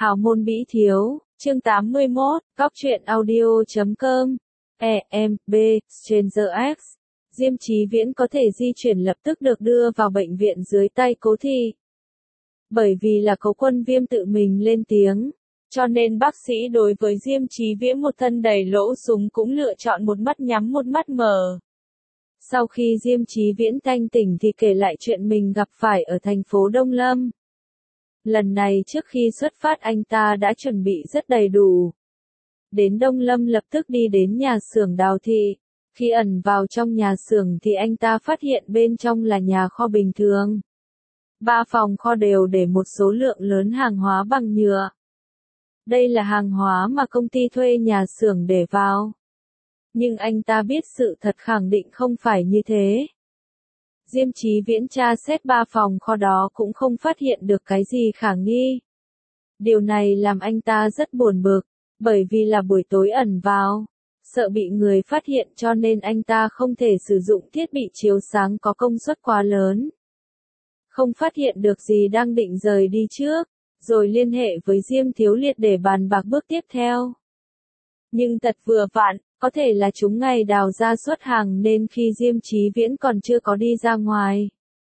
Hào môn Bỉ Thiếu, chương 81, Cóc truyện audio.com, B, Stranger X. Diêm Chí Viễn có thể di chuyển lập tức được đưa vào bệnh viện dưới tay Cố Thị. Bởi vì là Cố Quân Viêm tự mình lên tiếng, cho nên bác sĩ đối với Diêm Chí Viễn một thân đầy lỗ súng cũng lựa chọn một mắt nhắm một mắt mở. Sau khi Diêm Chí Viễn thanh tỉnh thì kể lại chuyện mình gặp phải ở thành phố Đông Lâm. Lần này trước khi xuất phát anh ta đã chuẩn bị rất đầy đủ. Đến Đông Lâm lập tức đi đến nhà xưởng Đào Thị. Khi ẩn vào trong nhà xưởng thì anh ta phát hiện bên trong là nhà kho bình thường. 3 phòng kho đều để một số lượng lớn hàng hóa bằng nhựa. Đây là hàng hóa mà công ty thuê nhà xưởng để vào. Nhưng anh ta biết sự thật khẳng định không phải như thế. Diêm Chí Viễn tra xét 3 phòng kho đó cũng không phát hiện được cái gì khả nghi. Điều này làm anh ta rất buồn bực, bởi vì là buổi tối ẩn vào, sợ bị người phát hiện cho nên anh ta không thể sử dụng thiết bị chiếu sáng có công suất quá lớn. Không phát hiện được gì đang định rời đi trước, rồi liên hệ với Diêm Thiếu Liệt để bàn bạc bước tiếp theo. Nhưng thật vừa vặn, có thể là chúng ngày Đào ra xuất hàng nên khi Diêm Chí Viễn còn chưa có đi ra ngoài.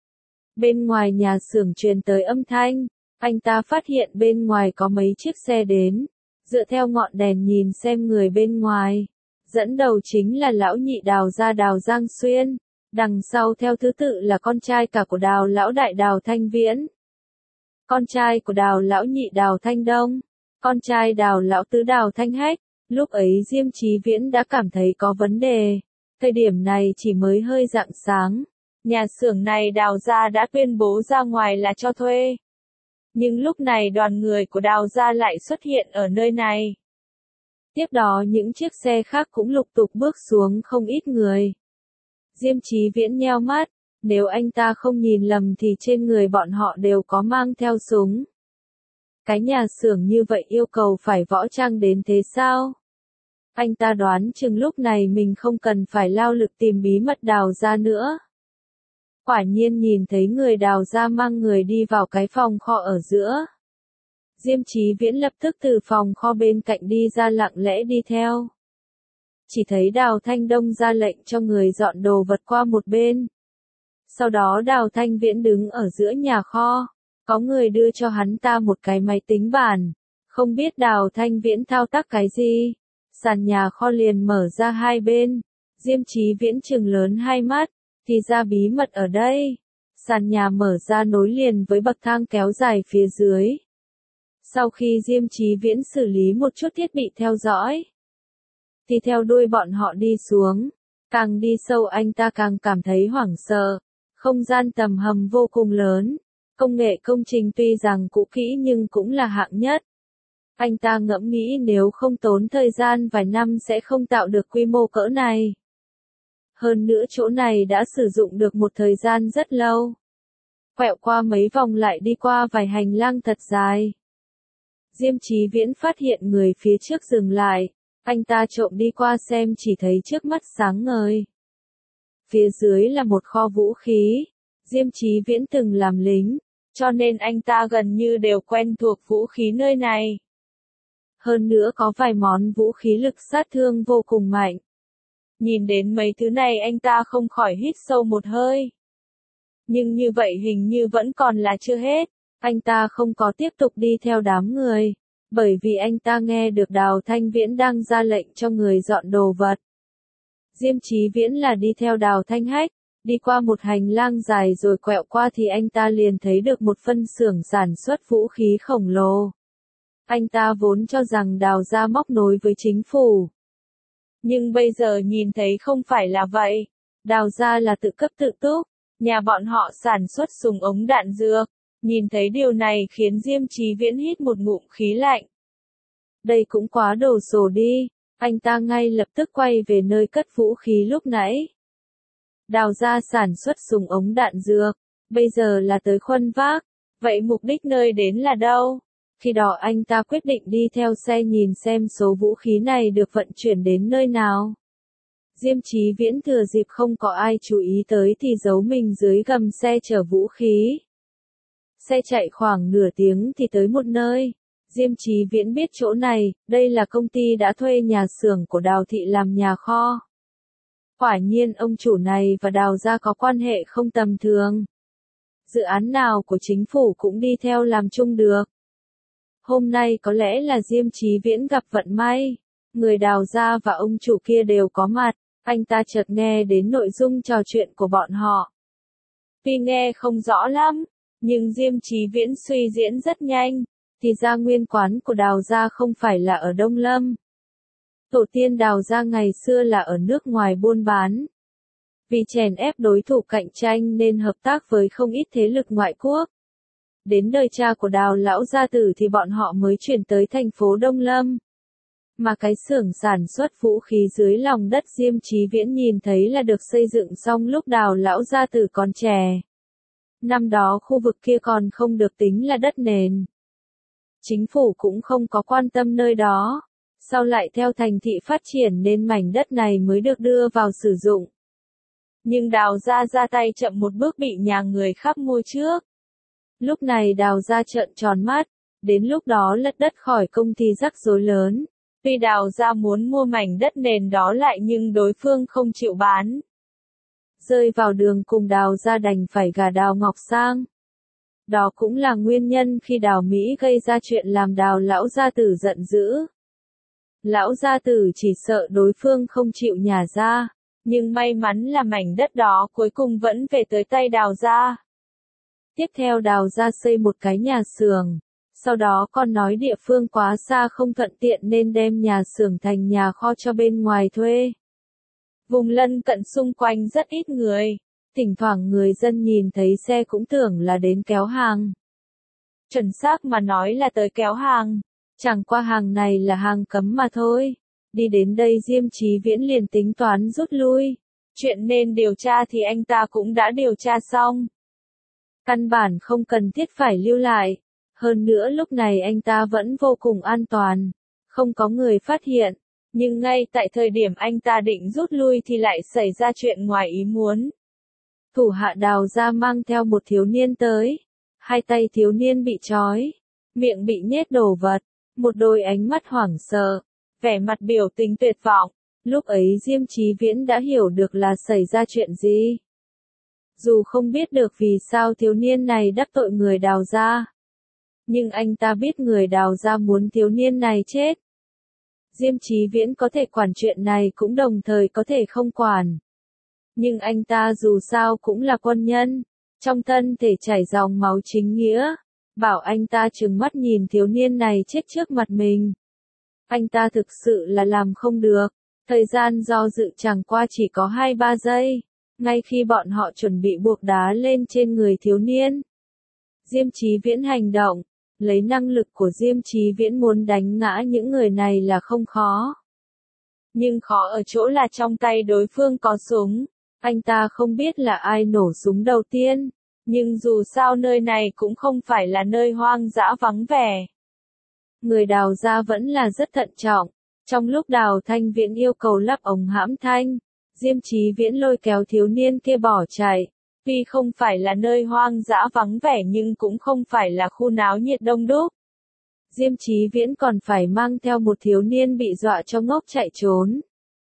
Bên ngoài nhà xưởng truyền tới âm thanh, anh ta phát hiện bên ngoài có mấy chiếc xe đến, dựa theo ngọn đèn nhìn xem người bên ngoài. Dẫn đầu chính là lão nhị Đào gia Đào Giang Xuyên, đằng sau theo thứ tự là con trai cả của Đào lão đại Đào Thanh Viễn, con trai của Đào lão nhị Đào Thanh Đông, con trai Đào lão tứ Đào Thanh Hách. Lúc ấy Diêm Chí Viễn đã cảm thấy có vấn đề. Thời điểm này chỉ mới hơi rạng sáng. Nhà xưởng này Đào gia đã tuyên bố ra ngoài là cho thuê. Nhưng lúc này đoàn người của Đào gia lại xuất hiện ở nơi này. Tiếp đó những chiếc xe khác cũng lục tục bước xuống không ít người. Diêm Chí Viễn nheo mắt, nếu anh ta không nhìn lầm thì trên người bọn họ đều có mang theo súng. Cái nhà xưởng như vậy yêu cầu phải võ trang đến thế sao? Anh ta đoán chừng lúc này mình không cần phải lao lực tìm bí mật Đào gia nữa. Quả nhiên nhìn thấy người Đào gia mang người đi vào cái phòng kho ở giữa. Diêm Chí Viễn lập tức từ phòng kho bên cạnh đi ra lặng lẽ đi theo. Chỉ thấy Đào Thanh Đông ra lệnh cho người dọn đồ vật qua một bên. Sau đó Đào Thanh Viễn đứng ở giữa nhà kho. Có người đưa cho hắn ta một cái máy tính bảng. Không biết Đào Thanh Viễn thao tác cái gì. Sàn nhà kho liền mở ra hai bên. Diêm Chí Viễn trừng lớn hai mắt. Thì ra bí mật ở đây. Sàn nhà mở ra nối liền với bậc thang kéo dài phía dưới. Sau khi Diêm Chí Viễn xử lý một chút thiết bị theo dõi, thì theo đuôi bọn họ đi xuống. Càng đi sâu anh ta càng cảm thấy hoảng sợ. Không gian tầm hầm vô cùng lớn. Công nghệ công trình tuy rằng cũ kỹ nhưng cũng là hạng nhất. Anh ta ngẫm nghĩ nếu không tốn thời gian vài năm sẽ không tạo được quy mô cỡ này. Hơn nữa chỗ này đã sử dụng được một thời gian rất lâu. Quẹo qua mấy vòng lại đi qua vài hành lang thật dài. Diêm Chí Viễn phát hiện người phía trước dừng lại. Anh ta trộm đi qua xem chỉ thấy trước mắt sáng ngời. Phía dưới là một kho vũ khí. Diêm Chí Viễn từng làm lính, cho nên anh ta gần như đều quen thuộc vũ khí nơi này. Hơn nữa có vài món vũ khí lực sát thương vô cùng mạnh. Nhìn đến mấy thứ này anh ta không khỏi hít sâu một hơi. Nhưng như vậy hình như vẫn còn là chưa hết. Anh ta không có tiếp tục đi theo đám người. Bởi vì anh ta nghe được Đào Thanh Viễn đang ra lệnh cho người dọn đồ vật. Diêm Chí Viễn là đi theo Đào Thanh Hách. Đi qua một hành lang dài rồi quẹo qua thì anh ta liền thấy được một phân xưởng sản xuất vũ khí khổng lồ. Anh ta vốn cho rằng Đào gia móc nối với chính phủ. Nhưng bây giờ nhìn thấy không phải là vậy. Đào gia là tự cấp tự túc. Nhà bọn họ sản xuất súng ống đạn dược. Nhìn thấy điều này khiến Diêm Chí Viễn hít một ngụm khí lạnh. Đây cũng quá đồ sộ đi. Anh ta ngay lập tức quay về nơi cất vũ khí lúc nãy. Đào gia sản xuất súng ống đạn dược. Bây giờ là tới khuân vác. Vậy mục đích nơi đến là đâu? Khi đó anh ta quyết định đi theo xe nhìn xem số vũ khí này được vận chuyển đến nơi nào. Diêm Chí Viễn thừa dịp không có ai chú ý tới thì giấu mình dưới gầm xe chở vũ khí. Xe chạy khoảng nửa tiếng thì tới một nơi. Diêm Chí Viễn biết chỗ này, đây là công ty đã thuê nhà xưởng của Đào Thị làm nhà kho. Quả nhiên ông chủ này và Đào gia có quan hệ không tầm thường. Dự án nào của chính phủ cũng đi theo làm chung được. Hôm nay có lẽ là Diêm Chí Viễn gặp vận may. Người Đào gia và ông chủ kia đều có mặt, anh ta chợt nghe đến nội dung trò chuyện của bọn họ. Tuy nghe không rõ lắm, nhưng Diêm Chí Viễn suy diễn rất nhanh, thì ra nguyên quán của Đào gia không phải là ở Đông Lâm. Tổ tiên Đào gia ngày xưa là ở nước ngoài buôn bán. Vì chèn ép đối thủ cạnh tranh nên hợp tác với không ít thế lực ngoại quốc. Đến đời cha của Đào lão gia tử thì bọn họ mới chuyển tới thành phố Đông Lâm. Mà cái xưởng sản xuất vũ khí dưới lòng đất Diêm Chí Viễn nhìn thấy là được xây dựng xong lúc Đào lão gia tử còn trẻ. Năm đó khu vực kia còn không được tính là đất nền. Chính phủ cũng không có quan tâm nơi đó. Sau lại theo thành thị phát triển nên mảnh đất này mới được đưa vào sử dụng. Nhưng Đào gia ra tay chậm một bước bị nhà người khác mua trước. Lúc này Đào gia trợn tròn mắt, đến lúc đó lật đất khỏi công ty rắc rối lớn. Tuy Đào gia muốn mua mảnh đất nền đó lại nhưng đối phương không chịu bán. Rơi vào đường cùng Đào gia đành phải gả Đào Ngọc sang. Đó cũng là nguyên nhân khi Đào Mỹ gây ra chuyện làm Đào lão gia tử giận dữ. Lão gia tử chỉ sợ đối phương không chịu nhả ra, nhưng may mắn là mảnh đất đó cuối cùng vẫn về tới tay Đào gia. Tiếp theo Đào gia xây một cái nhà xưởng, sau đó còn nói địa phương quá xa không thuận tiện nên đem nhà xưởng thành nhà kho cho bên ngoài thuê. Vùng lân cận xung quanh rất ít người, thỉnh thoảng người dân nhìn thấy xe cũng tưởng là đến kéo hàng. Chuẩn xác mà nói là tới kéo hàng, chẳng qua hàng này là hàng cấm mà thôi. Đi đến đây Diêm Chí Viễn liền tính toán rút lui. Chuyện nên điều tra thì anh ta cũng đã điều tra xong. Căn bản không cần thiết phải lưu lại. Hơn nữa lúc này anh ta vẫn vô cùng an toàn. Không có người phát hiện. Nhưng ngay tại thời điểm anh ta định rút lui thì lại xảy ra chuyện ngoài ý muốn. Thủ hạ Đào gia mang theo một thiếu niên tới. Hai tay thiếu niên bị trói. Miệng bị nhét đồ vật. Một đôi ánh mắt hoảng sợ. Vẻ mặt biểu tình tuyệt vọng. Lúc ấy Diêm Chí Viễn đã hiểu được là xảy ra chuyện gì. Dù không biết được vì sao thiếu niên này đắc tội người Đào gia. Nhưng anh ta biết người Đào gia muốn thiếu niên này chết. Diêm Chí Viễn có thể quản chuyện này cũng đồng thời có thể không quản. Nhưng anh ta dù sao cũng là quân nhân. Trong thân thể chảy dòng máu chính nghĩa. Bảo anh ta trừng mắt nhìn thiếu niên này chết trước mặt mình. Anh ta thực sự là làm không được. Thời gian do dự chẳng qua chỉ có 2-3 giây. Ngay khi bọn họ chuẩn bị buộc đá lên trên người thiếu niên. Diêm Chí Viễn hành động. Lấy năng lực của Diêm Chí Viễn muốn đánh ngã những người này là không khó. Nhưng khó ở chỗ là trong tay đối phương có súng. Anh ta không biết là ai nổ súng đầu tiên. Nhưng dù sao nơi này cũng không phải là nơi hoang dã vắng vẻ. Người Đào gia vẫn là rất thận trọng. Trong lúc Đào Thanh Viễn yêu cầu lắp ống hãm thanh, Diêm Chí Viễn lôi kéo thiếu niên kia bỏ chạy. Tuy không phải là nơi hoang dã vắng vẻ nhưng cũng không phải là khu náo nhiệt đông đúc. Diêm Chí Viễn còn phải mang theo một thiếu niên bị dọa cho ngốc chạy trốn.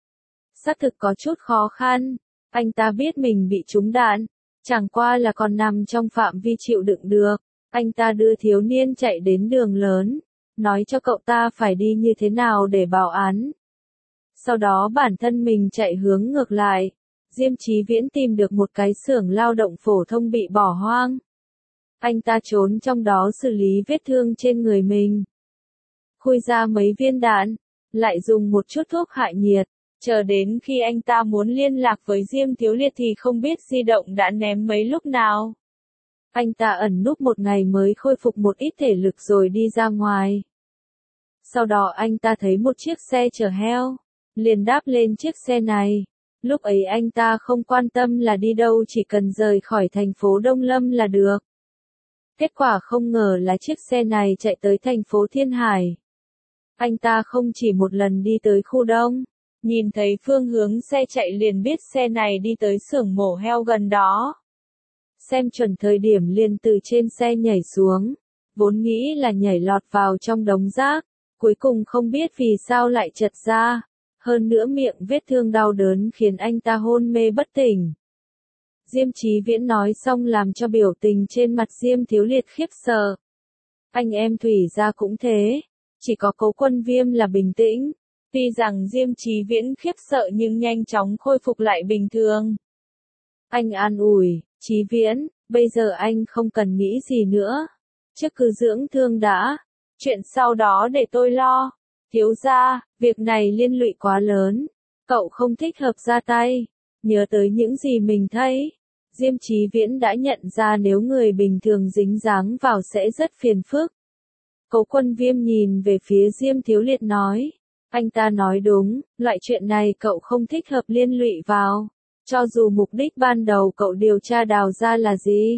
Xác thực có chút khó khăn. Anh ta biết mình bị trúng đạn. Chẳng qua là còn nằm trong phạm vi chịu đựng được. Anh ta đưa thiếu niên chạy đến đường lớn. Nói cho cậu ta phải đi như thế nào để báo án. Sau đó bản thân mình chạy hướng ngược lại. Diêm Chí Viễn tìm được một cái xưởng lao động phổ thông bị bỏ hoang. Anh ta trốn trong đó xử lý vết thương trên người mình. Khui ra mấy viên đạn. Lại dùng một chút thuốc hạ nhiệt. Chờ đến khi anh ta muốn liên lạc với Diêm Thiếu Liệt thì không biết di động đã ném mấy lúc nào. Anh ta ẩn núp một ngày mới khôi phục một ít thể lực rồi đi ra ngoài. Sau đó anh ta thấy một chiếc xe chở heo. Liền đáp lên chiếc xe này. Lúc ấy anh ta không quan tâm là đi đâu chỉ cần rời khỏi thành phố Đông Lâm là được. Kết quả không ngờ là chiếc xe này chạy tới thành phố Thiên Hải. Anh ta không chỉ một lần đi tới khu đông. Nhìn thấy phương hướng xe chạy liền biết xe này đi tới xưởng mổ heo gần đó. Xem chuẩn thời điểm liền từ trên xe nhảy xuống. vốn nghĩ là nhảy lọt vào trong đống rác, cuối cùng không biết vì sao lại trật ra, hơn nữa miệng vết thương đau đớn khiến anh ta hôn mê bất tỉnh. Diêm Chí Viễn nói xong làm cho biểu tình trên mặt Diêm Thiếu Liệt khiếp sợ. Anh em Thủy gia cũng thế, chỉ có Cố Quân Viêm là bình tĩnh. Tuy rằng Diêm Chí Viễn khiếp sợ nhưng nhanh chóng khôi phục lại bình thường. Anh an ủi, Chí Viễn, bây giờ anh không cần nghĩ gì nữa. Trước cứ dưỡng thương đã, chuyện sau đó để tôi lo. Thiếu gia, việc này liên lụy quá lớn, cậu không thích hợp ra tay. Nhớ tới những gì mình thấy, Diêm Chí Viễn đã nhận ra nếu người bình thường dính dáng vào sẽ rất phiền phức. Cố Quân Viêm nhìn về phía Diêm Thiếu Liệt nói, anh ta nói đúng, loại chuyện này cậu không thích hợp liên lụy vào, cho dù mục đích ban đầu cậu điều tra Đào gia là gì.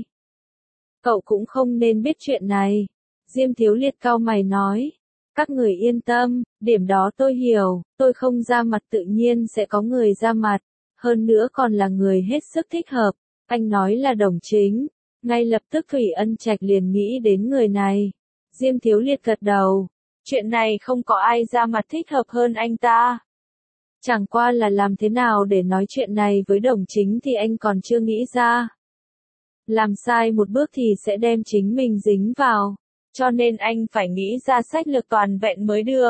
Cậu cũng không nên biết chuyện này. Diêm Thiếu Liệt cau mày nói, các người yên tâm, điểm đó tôi hiểu, tôi không ra mặt tự nhiên sẽ có người ra mặt, hơn nữa còn là người hết sức thích hợp. Anh nói là Đồng Chính, ngay lập tức Thủy Ân Trạch liền nghĩ đến người này. Diêm Thiếu Liệt gật đầu, chuyện này không có ai ra mặt thích hợp hơn anh ta. Chẳng qua là làm thế nào để nói chuyện này với Đồng Chính thì anh còn chưa nghĩ ra. Làm sai một bước thì sẽ đem chính mình dính vào, cho nên anh phải nghĩ ra sách lược toàn vẹn mới được.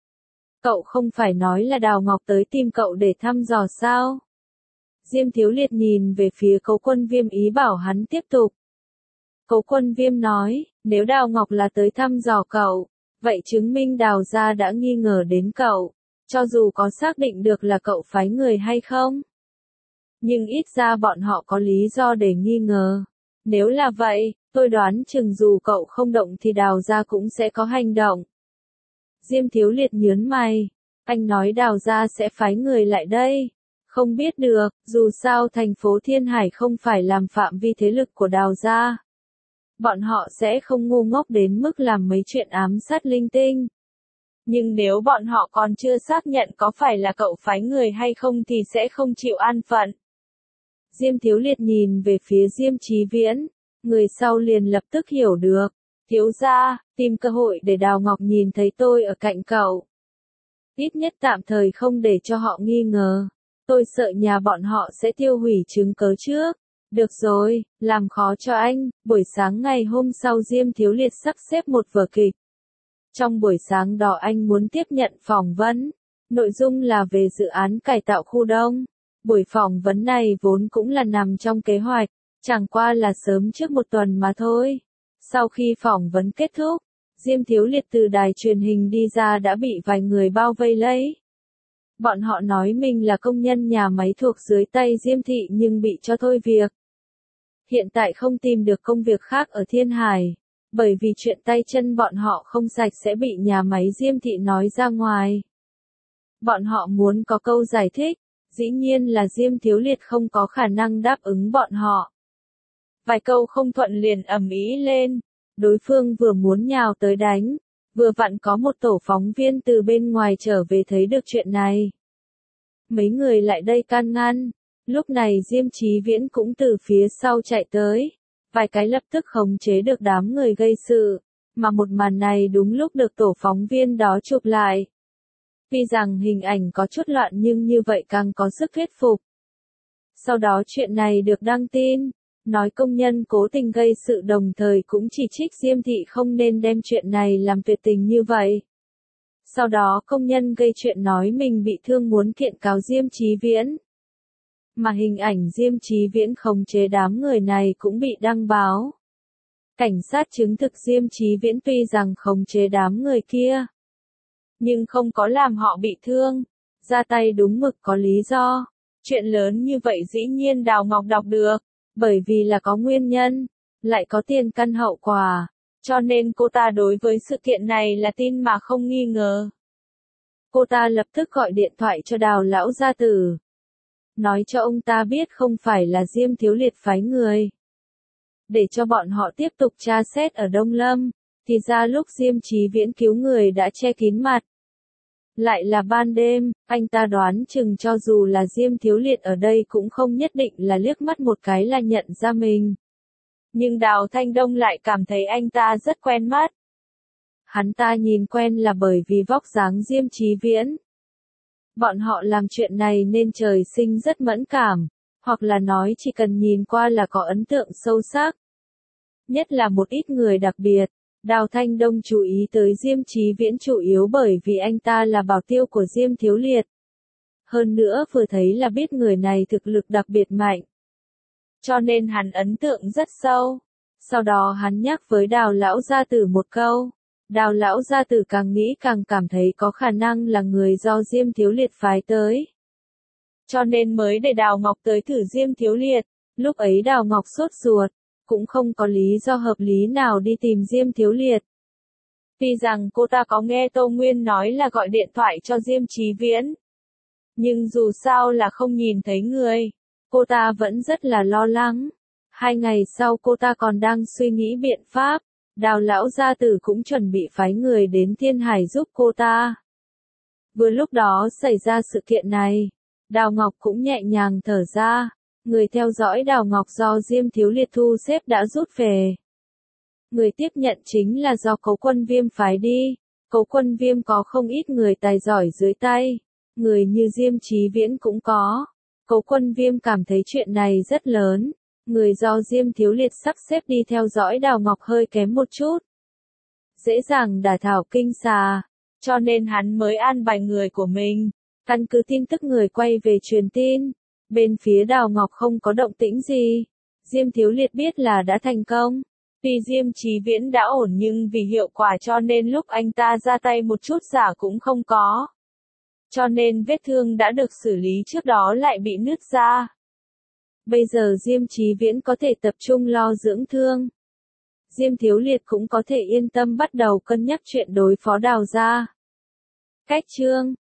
Cậu không phải nói là Đào Ngọc tới tìm cậu để thăm dò sao? Diêm Thiếu Liệt nhìn về phía Cố Quân Viêm ý bảo hắn tiếp tục. Cố Quân Viêm nói, nếu Đào Ngọc là tới thăm dò cậu, vậy chứng minh Đào gia đã nghi ngờ đến cậu, cho dù có xác định được là cậu phái người hay không. Nhưng ít ra bọn họ có lý do để nghi ngờ. Nếu là vậy, tôi đoán chừng dù cậu không động thì Đào gia cũng sẽ có hành động. Diêm Thiếu Liệt nhớn mày, anh nói Đào gia sẽ phái người lại đây. Không biết được, dù sao thành phố Thiên Hải không phải làm phạm vi thế lực của Đào gia. Bọn họ sẽ không ngu ngốc đến mức làm mấy chuyện ám sát linh tinh. Nhưng nếu bọn họ còn chưa xác nhận có phải là cậu phái người hay không thì sẽ không chịu an phận. Diêm Thiếu Liệt nhìn về phía Diêm Chí Viễn, người sau liền lập tức hiểu được. Thiếu gia, tìm cơ hội để Đào Ngọc nhìn thấy tôi ở cạnh cậu. Ít nhất tạm thời không để cho họ nghi ngờ. Tôi sợ nhà bọn họ sẽ tiêu hủy chứng cớ trước. Được rồi, làm khó cho anh. Buổi sáng ngày hôm sau Diêm Thiếu Liệt sắp xếp một vở kịch. Trong buổi sáng đó anh muốn tiếp nhận phỏng vấn. Nội dung là về dự án cải tạo khu đông. Buổi phỏng vấn này vốn cũng là nằm trong kế hoạch, chẳng qua là sớm trước một tuần mà thôi. Sau khi phỏng vấn kết thúc, Diêm Thiếu Liệt từ đài truyền hình đi ra đã bị vài người bao vây lấy. Bọn họ nói mình là công nhân nhà máy thuộc dưới tay Diêm Thị nhưng bị cho thôi việc. Hiện tại không tìm được công việc khác ở Thiên Hải, bởi vì chuyện tay chân bọn họ không sạch sẽ bị nhà máy Diêm Thị nói ra ngoài. Bọn họ muốn có câu giải thích, dĩ nhiên là Diêm Thiếu Liệt không có khả năng đáp ứng bọn họ. Vài câu không thuận liền ầm ĩ lên, đối phương vừa muốn nhào tới đánh, vừa vặn có một tổ phóng viên từ bên ngoài trở về thấy được chuyện này. Mấy người lại đây can ngăn, lúc này Diêm Chí Viễn cũng từ phía sau chạy tới, vài cái lập tức khống chế được đám người gây sự, mà một màn này đúng lúc được tổ phóng viên đó chụp lại. Tuy rằng hình ảnh có chút loạn nhưng như vậy càng có sức thuyết phục. Sau đó chuyện này được đăng tin, nói công nhân cố tình gây sự đồng thời cũng chỉ trích Diêm Thị không nên đem chuyện này làm tuyệt tình như vậy. Sau đó công nhân gây chuyện nói mình bị thương muốn kiện cáo Diêm Chí Viễn. Mà hình ảnh Diêm Chí Viễn khống chế đám người này cũng bị đăng báo. Cảnh sát chứng thực Diêm Chí Viễn tuy rằng khống chế đám người kia, nhưng không có làm họ bị thương, ra tay đúng mực có lý do. Chuyện lớn như vậy dĩ nhiên Đào Ngọc đọc được, bởi vì là có nguyên nhân, lại có tiền căn hậu quả, cho nên cô ta đối với sự kiện này là tin mà không nghi ngờ. Cô ta lập tức gọi điện thoại cho Đào lão gia tử, nói cho ông ta biết không phải là Diêm Thiếu Liệt phái người, để cho bọn họ tiếp tục tra xét ở Đông Lâm. Thì ra lúc Diêm Chí Viễn cứu người đã che kín mặt. Lại là ban đêm, anh ta đoán chừng cho dù là Diêm Thiếu Liệt ở đây cũng không nhất định là liếc mắt một cái là nhận ra mình. Nhưng Đào Thanh Đông lại cảm thấy anh ta rất quen mắt. Hắn ta nhìn quen là bởi vì vóc dáng Diêm Chí Viễn. Bọn họ làm chuyện này nên trời sinh rất mẫn cảm, hoặc là nói chỉ cần nhìn qua là có ấn tượng sâu sắc. Nhất là một ít người đặc biệt, Đào Thanh Đông chú ý tới Diêm Chí Viễn chủ yếu bởi vì anh ta là bảo tiêu của Diêm Thiếu Liệt. Hơn nữa vừa thấy là biết người này thực lực đặc biệt mạnh. Cho nên hắn ấn tượng rất sâu. Sau đó hắn nhắc với Đào lão gia tử một câu. Đào lão gia tử càng nghĩ càng cảm thấy có khả năng là người do Diêm Thiếu Liệt phái tới. Cho nên mới để Đào Ngọc tới thử Diêm Thiếu Liệt. Lúc ấy Đào Ngọc sốt ruột, cũng không có lý do hợp lý nào đi tìm Diêm Thiếu Liệt. Tuy rằng cô ta có nghe Tô Nguyên nói là gọi điện thoại cho Diêm Chí Viễn. Nhưng dù sao là không nhìn thấy người, cô ta vẫn rất là lo lắng. 2 ngày sau cô ta còn đang suy nghĩ biện pháp, Đào lão gia tử cũng chuẩn bị phái người đến Thiên Hải giúp cô ta. Vừa lúc đó xảy ra sự kiện này, Đào Ngọc cũng nhẹ nhàng thở ra, người theo dõi Đào Ngọc do Diêm Thiếu Liệt thu xếp đã rút về. Người tiếp nhận chính là do Cấu Quân Viêm phái đi, Cấu Quân Viêm có không ít người tài giỏi dưới tay, người như Diêm Chí Viễn cũng có. Cấu Quân Viêm cảm thấy chuyện này rất lớn, người do Diêm Thiếu Liệt sắp xếp đi theo dõi Đào Ngọc hơi kém một chút. Dễ dàng đả thảo kinh xà, cho nên hắn mới an bài người của mình, căn cứ tin tức người quay về truyền tin. Bên phía Đào Ngọc không có động tĩnh gì, Diêm Thiếu Liệt biết là đã thành công. Tuy Diêm Chí Viễn đã ổn nhưng vì hiệu quả cho nên lúc anh ta ra tay một chút giả cũng không có. Cho nên vết thương đã được xử lý trước đó lại bị nứt ra. Bây giờ Diêm Chí Viễn có thể tập trung lo dưỡng thương. Diêm Thiếu Liệt cũng có thể yên tâm bắt đầu cân nhắc chuyện đối phó Đào gia. Cách chương